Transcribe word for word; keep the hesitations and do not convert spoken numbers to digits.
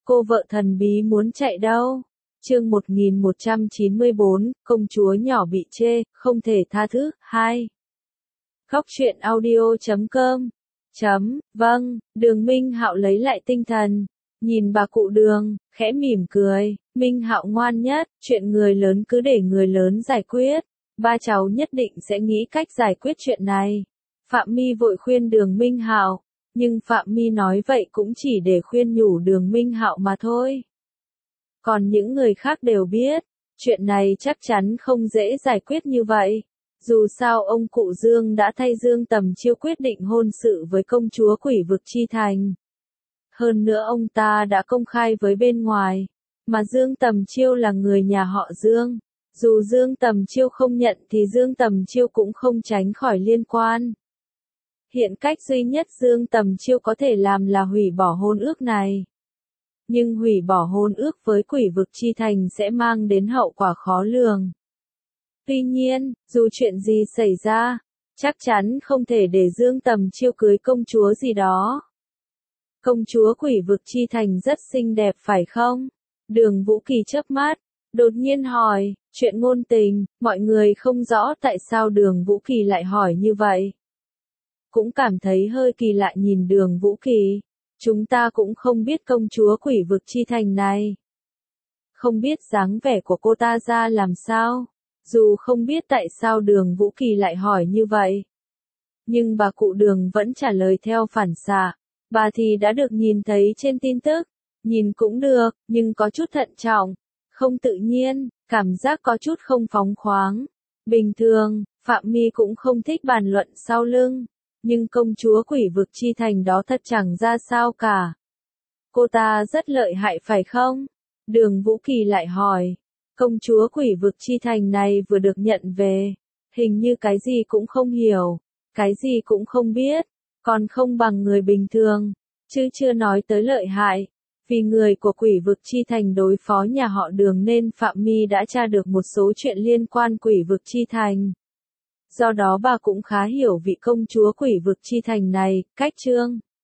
Cô vợ thần bí muốn chạy đâu? Chương một nghìn một trăm chín mươi bốn, công chúa nhỏ bị chê, không thể tha thứ. hai. Góc truyện audio chấm com. Chấm, vâng, Đường Minh Hạo lấy lại tinh thần, nhìn bà cụ Đường, khẽ mỉm cười, Minh Hạo ngoan nhất, chuyện người lớn cứ để người lớn giải quyết, ba cháu nhất định sẽ nghĩ cách giải quyết chuyện này. Phạm My vội khuyên Đường Minh Hạo, nhưng Phạm My nói vậy cũng chỉ để khuyên nhủ Đường Minh Hạo mà thôi. Còn những người khác đều biết, chuyện này chắc chắn không dễ giải quyết như vậy. Dù sao ông cụ Dương đã thay Dương Tầm Chiêu quyết định hôn sự với công chúa Quỷ Vực Chi Thành. Hơn nữa ông ta đã công khai với bên ngoài, mà Dương Tầm Chiêu là người nhà họ Dương. Dù Dương Tầm Chiêu không nhận thì Dương Tầm Chiêu cũng không tránh khỏi liên quan. Hiện cách duy nhất Dương Tầm Chiêu có thể làm là hủy bỏ hôn ước này. Nhưng hủy bỏ hôn ước với Quỷ Vực Chi Thành sẽ mang đến hậu quả khó lường. Tuy nhiên, dù chuyện gì xảy ra, chắc chắn không thể để Dương Tầm Chiêu cưới công chúa gì đó. Công chúa Quỷ Vực Chi Thành rất xinh đẹp phải không? Đường Vũ Kỳ chớp mắt, đột nhiên hỏi, chuyện ngôn tình, mọi người không rõ tại sao Đường Vũ Kỳ lại hỏi như vậy. Cũng cảm thấy hơi kỳ lạ nhìn Đường Vũ Kỳ, chúng ta cũng không biết công chúa Quỷ Vực Chi Thành này. Không biết dáng vẻ của cô ta ra làm sao. Dù không biết tại sao Đường Vũ Kỳ lại hỏi như vậy, nhưng bà cụ Đường vẫn trả lời theo phản xạ. Bà thì đã được nhìn thấy trên tin tức, nhìn cũng được, nhưng có chút thận trọng, không tự nhiên, cảm giác có chút không phóng khoáng. Bình thường, Phạm My cũng không thích bàn luận sau lưng, nhưng công chúa Quỷ Vực Chi Thành đó thật chẳng ra sao cả. Cô ta rất lợi hại phải không? Đường Vũ Kỳ lại hỏi. Công chúa Quỷ Vực Chi Thành này vừa được nhận về, hình như cái gì cũng không hiểu, cái gì cũng không biết, còn không bằng người bình thường, chứ chưa nói tới lợi hại. Vì người của Quỷ Vực Chi Thành đối phó nhà họ Đường nên Phạm My đã tra được một số chuyện liên quan Quỷ Vực Chi Thành. Do đó bà cũng khá hiểu vị công chúa Quỷ Vực Chi Thành này, cách Trương